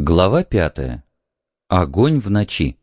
Глава 5. Огонь в ночи.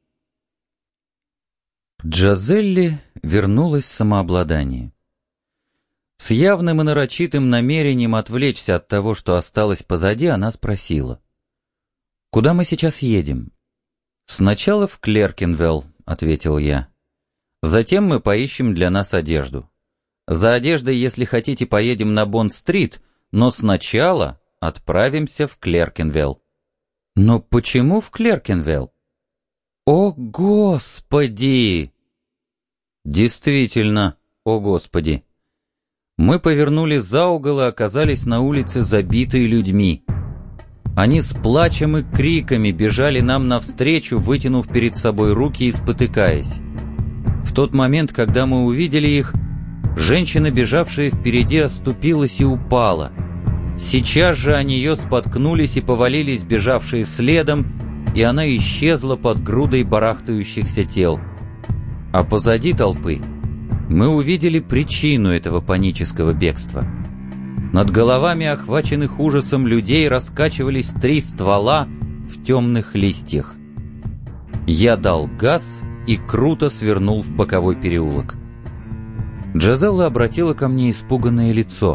Джазелли вернулось самообладание. С явным и нарочитым намерением отвлечься от того, что осталось позади, она спросила: «Куда мы сейчас едем?» «Сначала в Клеркенвелл», — ответил я. «Затем мы поищем для нас одежду. За одеждой, если хотите, поедем на Бонд-стрит, но сначала отправимся в Клеркенвелл». «Но почему в Клеркенвелл?» «О, Господи!» Действительно, о Господи! Мы повернули за угол и оказались на улице, забитой людьми. Они с плачем и криками бежали нам навстречу, вытянув перед собой руки и спотыкаясь. В тот момент, когда мы увидели их, женщина, бежавшая впереди, оступилась и упала. Сейчас же о нее споткнулись и повалились бежавшие следом, и она исчезла под грудой барахтающихся тел. А позади толпы мы увидели причину этого панического бегства. Над головами охваченных ужасом людей раскачивались 3 ствола в темных листьях. Я дал газ и круто свернул в боковой переулок. Джазелла обратила ко мне испуганное лицо.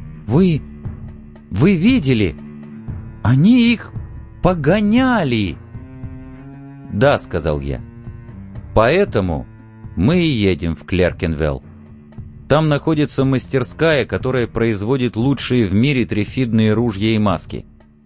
Вы видели? Они их погоняли!» «Да», — сказал я. «Поэтому мы и едем в Клеркенвелл. Там находится мастерская, которая производит лучшие в мире трифидные ружья и маски».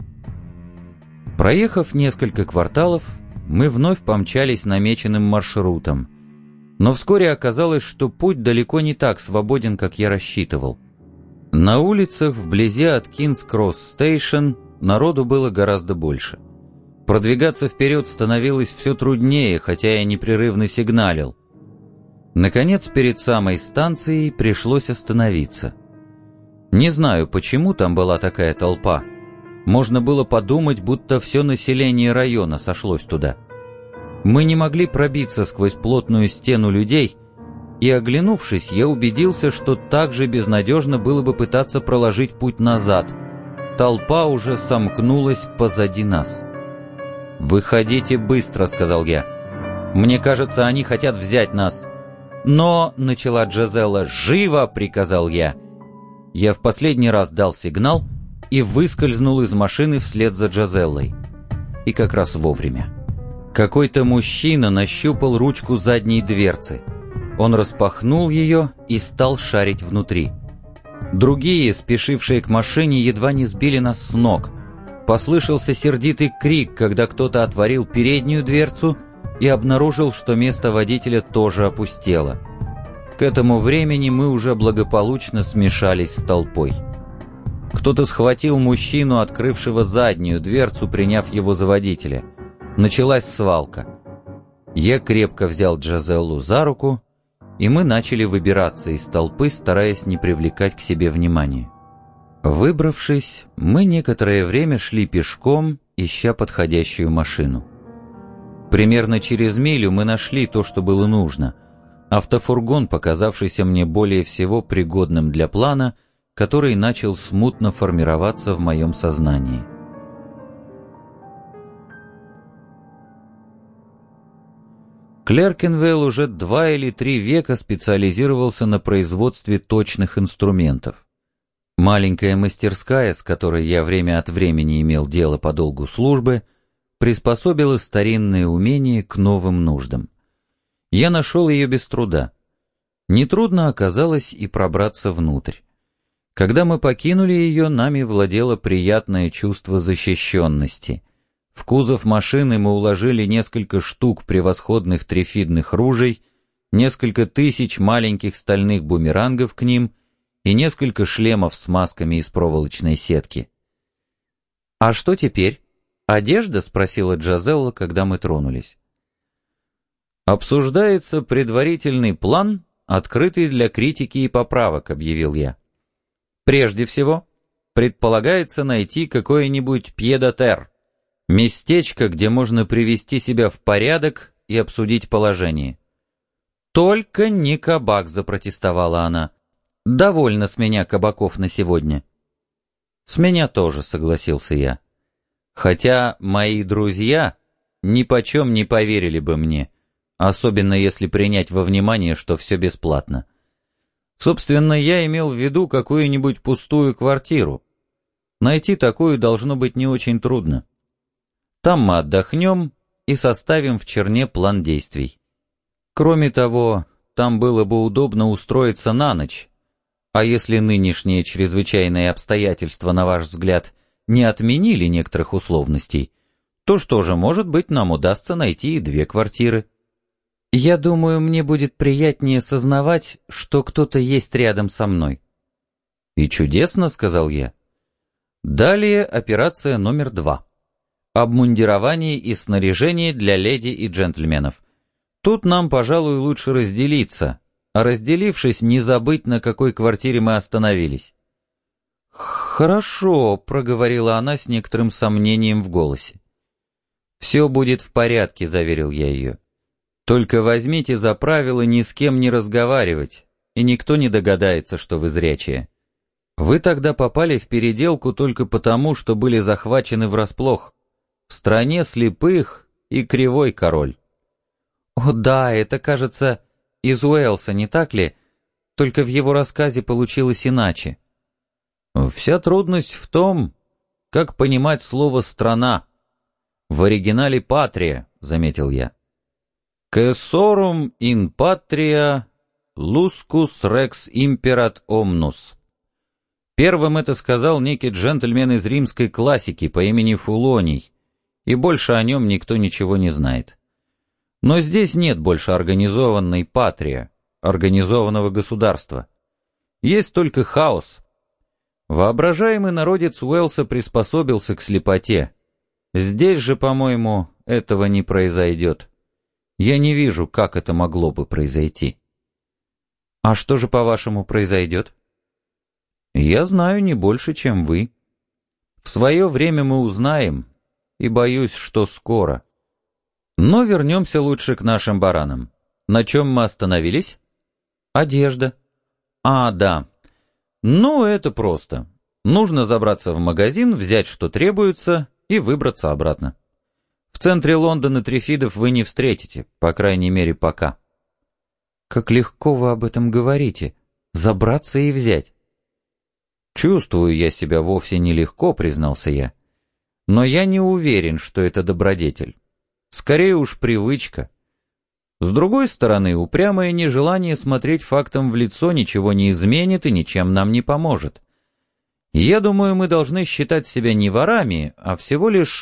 Проехав несколько кварталов, мы вновь помчались намеченным маршрутом. Но вскоре оказалось, что путь далеко не так свободен, как я рассчитывал. На улицах вблизи от Кингс-Кросс-Стейшн народу было гораздо больше. Продвигаться вперед становилось все труднее, хотя я непрерывно сигналил. Наконец, перед самой станцией пришлось остановиться. Не знаю, почему там была такая толпа. Можно было подумать, будто все население района сошлось туда. Мы не могли пробиться сквозь плотную стену людей, и, оглянувшись, я убедился, что так же безнадежно было бы пытаться проложить путь назад. Толпа уже сомкнулась позади нас. «Выходите быстро», — сказал я. «Мне кажется, они хотят взять нас». «Но», — начала Джазелла. «Живо!» — приказал я. Я в последний раз дал сигнал и выскользнул из машины вслед за Джазеллой. И как раз вовремя. Какой-то мужчина нащупал ручку задней дверцы. Он распахнул ее и стал шарить внутри. Другие, спешившие к машине, едва не сбили нас с ног. Послышался сердитый крик, когда кто-то отворил переднюю дверцу и обнаружил, что место водителя тоже опустело. К этому времени мы уже благополучно смешались с толпой. Кто-то схватил мужчину, открывшего заднюю дверцу, приняв его за водителя. Началась свалка. Я крепко взял Джазеллу за руку, и мы начали выбираться из толпы, стараясь не привлекать к себе внимания. Выбравшись, мы некоторое время шли пешком, ища подходящую машину. Примерно через милю мы нашли то, что было нужно. Автофургон, показавшийся мне более всего пригодным для плана, который начал смутно формироваться в моем сознании. Клеркенвелл уже 2 или 3 века специализировался на производстве точных инструментов. Маленькая мастерская, с которой я время от времени имел дело по долгу службы, приспособила старинные умения к новым нуждам. Я нашел ее без труда. Нетрудно оказалось и пробраться внутрь. Когда мы покинули ее, нами владело приятное чувство защищенности. В кузов машины мы уложили несколько штук превосходных трифидных ружей, несколько тысяч маленьких стальных бумерангов к ним и несколько шлемов с масками из проволочной сетки. «А что теперь? Одежда?» — спросила Джазелла, когда мы тронулись. «Обсуждается предварительный план, открытый для критики и поправок», — объявил я. «Прежде всего, предполагается найти какое-нибудь пьедо-терр, местечко, где можно привести себя в порядок и обсудить положение». «Только не кабак», — запротестовала она. «Довольно с меня кабаков на сегодня». «С меня тоже», — согласился я. Хотя мои друзья нипочем не поверили бы мне, особенно если принять во внимание, что все бесплатно. Собственно, я имел в виду какую-нибудь пустую квартиру. Найти такую должно быть не очень трудно. Там мы отдохнем и составим в Черне план действий. Кроме того, там было бы удобно устроиться на ночь. А если нынешние чрезвычайные обстоятельства, на ваш взгляд, не отменили некоторых условностей, то что же, может быть, нам удастся найти и 2 квартиры. Я думаю, мне будет приятнее сознавать, что кто-то есть рядом со мной. И чудесно, сказал я. Далее операция номер 2. Обмундирование и снаряжение для леди и джентльменов. Тут нам, пожалуй, лучше разделиться, а разделившись, не забыть, на какой квартире мы остановились. «Хорошо», — проговорила она с некоторым сомнением в голосе. «Все будет в порядке», — заверил я ее. «Только возьмите за правило ни с кем не разговаривать, и никто не догадается, что вы зрячие. Вы тогда попали в переделку только потому, что были захвачены врасплох. В стране слепых и кривой король». «О да, это, кажется, из Уэлса, не так ли? Только в его рассказе получилось иначе». «Вся трудность в том, как понимать слово «страна». В оригинале «патрия», — заметил я. «Caesorum in patria luscus rex imperat omnus». Первым это сказал некий джентльмен из римской классики по имени Фулоний, и больше о нем никто ничего не знает. Но здесь нет больше организованной патрия, организованного государства. Есть только хаос. Воображаемый народец Уэлса приспособился к слепоте. Здесь же, по-моему, этого не произойдет. Я не вижу, как это могло бы произойти. А что же, по-вашему, произойдет? Я знаю не больше, чем вы. В свое время мы узнаем, и боюсь, что скоро. Но вернемся лучше к нашим баранам. На чем мы остановились? Одежда. А, да. Ну, это просто. Нужно забраться в магазин, взять, что требуется, и выбраться обратно. В центре Лондона трифидов вы не встретите, по крайней мере, пока. Как легко вы об этом говорите. Забраться и взять. Чувствую я себя вовсе нелегко, признался я. Но я не уверен, что это добродетель. Скорее уж привычка. С другой стороны, упрямое нежелание смотреть фактам в лицо ничего не изменит и ничем нам не поможет. Я думаю, мы должны считать себя не ворами, а всего лишь,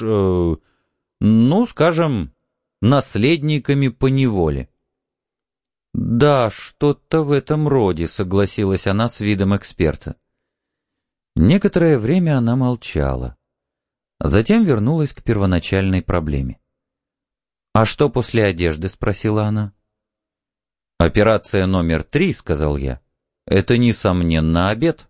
скажем, наследниками поневоле. «Да, что-то в этом роде», — согласилась она с видом эксперта. Некоторое время она молчала, а затем вернулась к первоначальной проблеме. «А что после одежды?» — спросила она. «Операция номер 3, — сказал я, — это, несомненно, обед».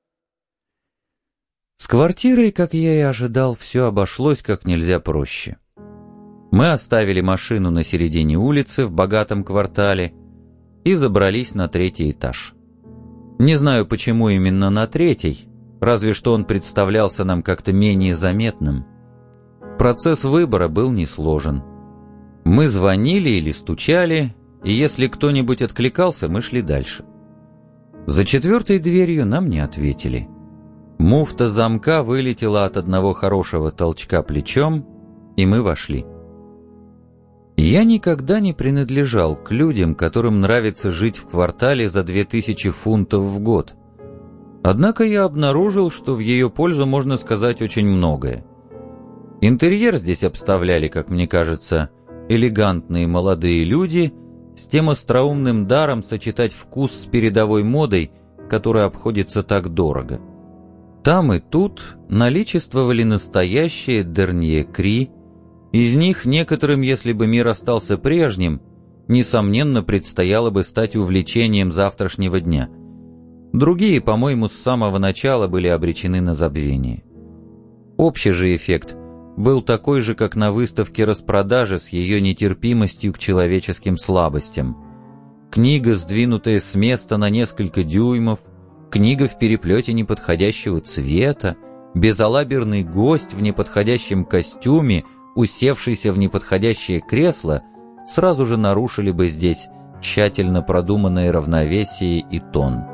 С квартирой, как я и ожидал, все обошлось как нельзя проще. Мы оставили машину на середине улицы в богатом квартале и забрались на 3-й этаж. Не знаю, почему именно на 3-й, разве что он представлялся нам как-то менее заметным. Процесс выбора был несложен. Мы звонили или стучали, и если кто-нибудь откликался, мы шли дальше. За 4-й дверью нам не ответили. Муфта замка вылетела от одного хорошего толчка плечом, и мы вошли. Я никогда не принадлежал к людям, которым нравится жить в квартале за 2000 фунтов в год. Однако я обнаружил, что в ее пользу можно сказать очень многое. Интерьер здесь обставляли, как мне кажется, элегантные молодые люди с тем остроумным даром сочетать вкус с передовой модой, которая обходится так дорого. Там и тут наличествовали настоящие дернье-кри. Из них некоторым, если бы мир остался прежним, несомненно, предстояло бы стать увлечением завтрашнего дня. Другие, по-моему, с самого начала были обречены на забвение. Общий же эффект был такой же, как на выставке распродажи с ее нетерпимостью к человеческим слабостям. Книга, сдвинутая с места на несколько дюймов, книга в переплете неподходящего цвета, безалаберный гость в неподходящем костюме, усевшийся в неподходящее кресло, сразу же нарушили бы здесь тщательно продуманное равновесие и тон.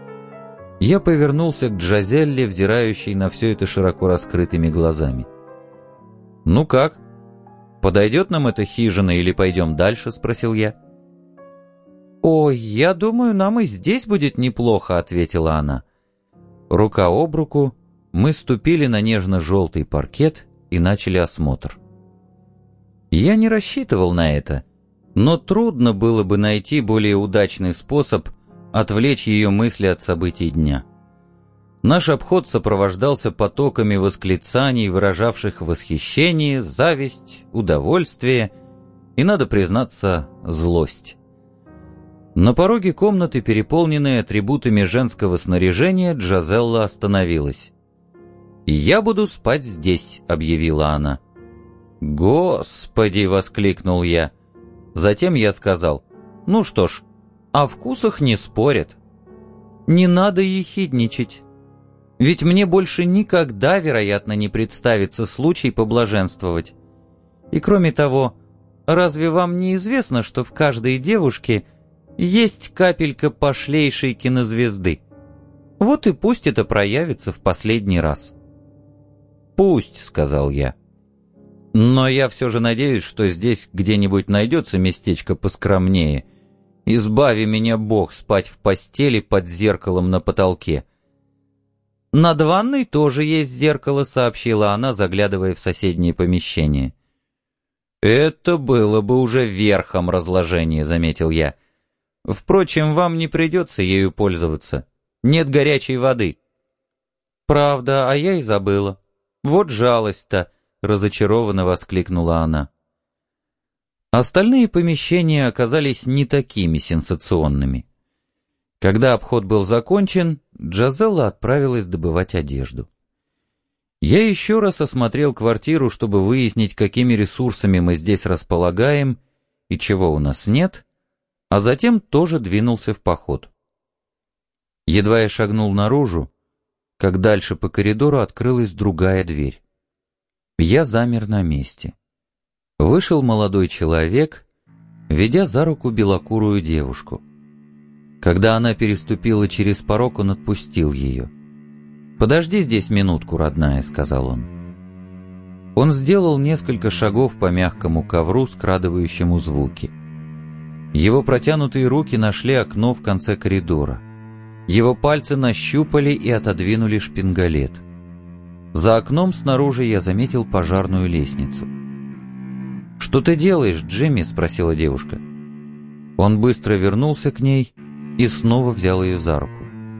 Я повернулся к Джазелле, взирающей на все это широко раскрытыми глазами. «Ну как? Подойдет нам эта хижина или пойдем дальше?» — спросил я. «Ой, я думаю, нам и здесь будет неплохо», — ответила она. Рука об руку мы ступили на нежно-желтый паркет и начали осмотр. Я не рассчитывал на это, но трудно было бы найти более удачный способ отвлечь ее мысли от событий дня. Наш обход сопровождался потоками восклицаний, выражавших восхищение, зависть, удовольствие и, надо признаться, злость. На пороге комнаты, переполненной атрибутами женского снаряжения, Джазелла остановилась. «Я буду спать здесь», — объявила она. «Господи!» — воскликнул я. Затем я сказал: «Ну что ж, о вкусах не спорят. Не надо ехидничать. Ведь мне больше никогда, вероятно, не представится случай поблаженствовать. И кроме того, разве вам не известно, что в каждой девушке есть капелька пошлейшей кинозвезды? Вот и пусть это проявится в последний раз». «Пусть», — сказал я. «Но я все же надеюсь, что здесь где-нибудь найдется местечко поскромнее. Избави меня Бог спать в постели под зеркалом на потолке». «Над ванной тоже есть зеркало», — сообщила она, заглядывая в соседнее помещение. «Это было бы уже верхом разложения», — заметил я. «Впрочем, вам не придется ею пользоваться. Нет горячей воды». «Правда, а я и забыла. Вот жалость-то», — разочарованно воскликнула она. Остальные помещения оказались не такими сенсационными. Когда обход был закончен, Джазелла отправилась добывать одежду. Я еще раз осмотрел квартиру, чтобы выяснить, какими ресурсами мы здесь располагаем и чего у нас нет, а затем тоже двинулся в поход. Едва я шагнул наружу, как дальше по коридору открылась другая дверь. Я замер на месте. Вышел молодой человек, ведя за руку белокурую девушку. Когда она переступила через порог, он отпустил ее. «Подожди здесь минутку, родная», — сказал он. Он сделал несколько шагов по мягкому ковру, скрадывающему звуки. Его протянутые руки нашли окно в конце коридора. Его пальцы нащупали и отодвинули шпингалет. За окном снаружи я заметил пожарную лестницу. «Что ты делаешь, Джимми?» — спросила девушка. Он быстро вернулся к ней и снова взял ее за руку.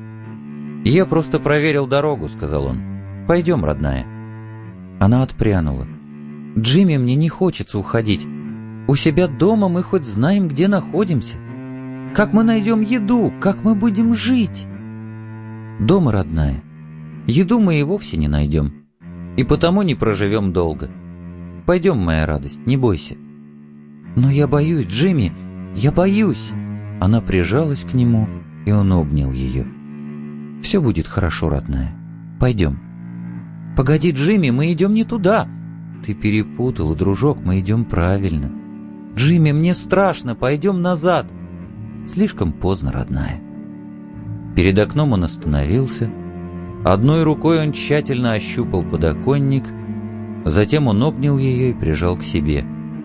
«Я просто проверил дорогу», — сказал он. «Пойдем, родная». Она отпрянула. «Джимми, мне не хочется уходить. У себя дома мы хоть знаем, где находимся. Как мы найдем еду? Как мы будем жить?» «Дома, родная. Еду мы и вовсе не найдем. И потому не проживем долго. Пойдем, моя радость, не бойся». «Но я боюсь, Джимми, я боюсь». Она прижалась к нему, и он обнял ее. «Все будет хорошо, родная. Пойдем». «Погоди, Джимми, мы идем не туда». «Ты перепутала, дружок, мы идем правильно». «Джимми, мне страшно, пойдем назад». «Слишком поздно, родная». Перед окном он остановился. Одной рукой он тщательно ощупал подоконник, затем он обнял ее и прижал к себе.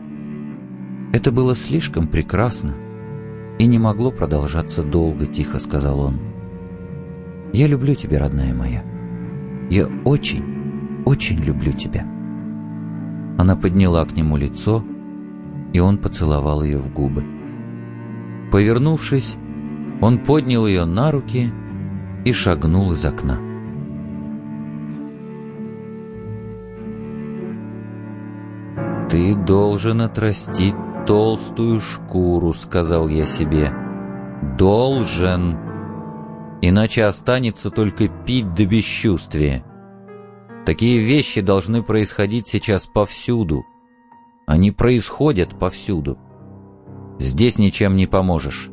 «Это было слишком прекрасно и не могло продолжаться долго», — тихо сказал он. «Я люблю тебя, родная моя. Я очень, очень люблю тебя». Она подняла к нему лицо, и он поцеловал ее в губы. Повернувшись, он поднял ее на руки и шагнул из окна. «Ты должен отрастить толстую шкуру», — сказал я себе. «Должен. Иначе останется только пить до бесчувствия. Такие вещи должны происходить сейчас повсюду. Они происходят повсюду. Здесь ничем не поможешь.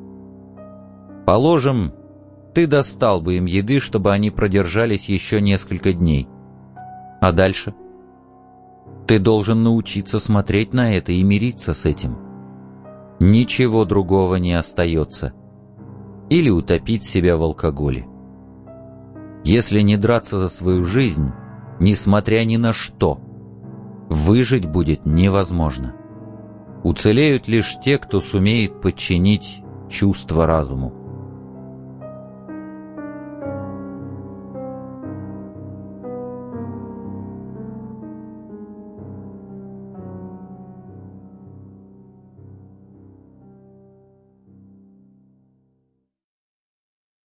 Положим, ты достал бы им еды, чтобы они продержались еще несколько дней. А дальше? Ты должен научиться смотреть на это и мириться с этим. Ничего другого не остается. Или утопить себя в алкоголе. Если не драться за свою жизнь, несмотря ни на что, выжить будет невозможно. Уцелеют лишь те, кто сумеет подчинить чувства разуму.